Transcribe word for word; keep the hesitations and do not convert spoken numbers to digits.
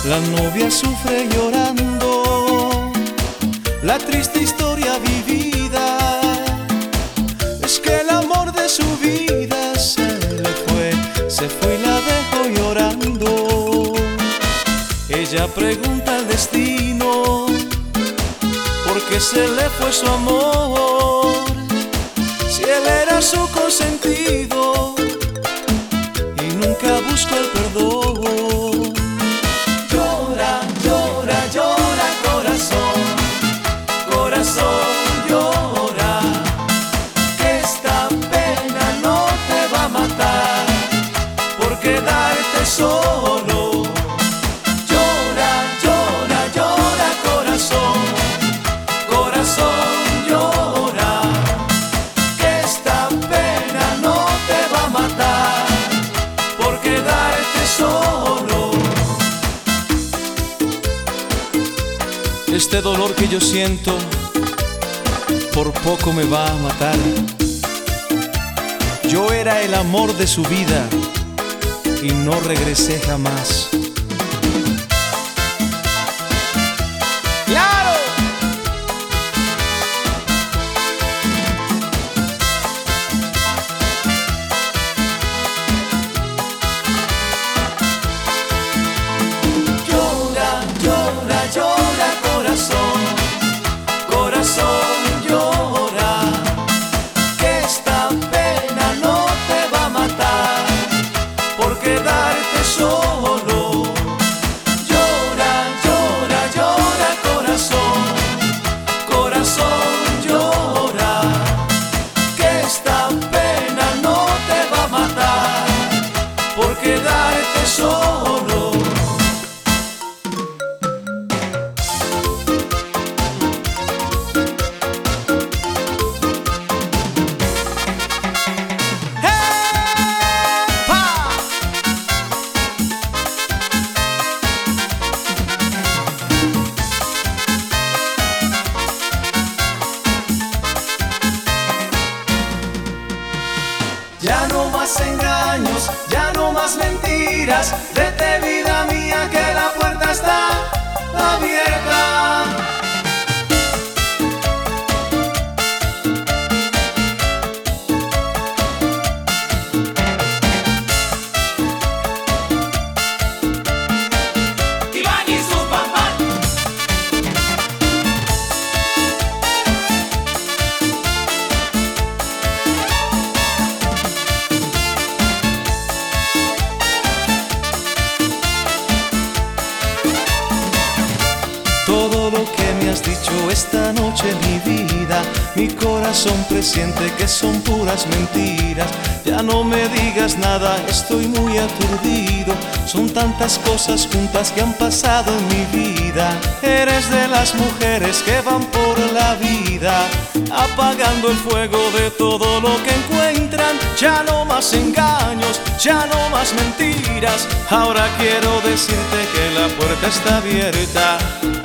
La novia sufre llorando la triste historia vivida. Es que el amor de su vida se le fue, se fue y la dejó llorando. Ella pregunta al destino por qué se le fue su amor, si él era su consentido y nunca buscó el perdón. Llora, llora, llora, corazón, corazón, llora, que esta pena no te va a matar por quedarte solo. Llora, llora, llora, corazón, corazón, llora, que esta pena no te va a matar por quedarte solo. Este dolor que yo siento por poco me va a matar. Yo era el amor de su vida y no regresé jamás. ¡Claro! Llora, llora, llora, corazón, corazón, llora, que esta pena no te va a matar por quedarte solo. Llora, llora, llora, corazón, corazón, llora, que esta pena no te va a matar por quedarte solo. Ya no más engaños, ya no más mentiras. Vete, vida mía, que la puerta está abierta. Iván y su papá. Todo lo que me has dicho esta noche, mi vida, mi corazón presiente que son puras mentiras. Ya no me digas nada, estoy muy aturdido. Son tantas cosas juntas que han pasado en mi vida. Eres de las mujeres que van por la vida apagando el fuego de todo lo que encuentran. Ya no más engaños, ya no más mentiras. Ahora quiero decirte que la puerta está abierta.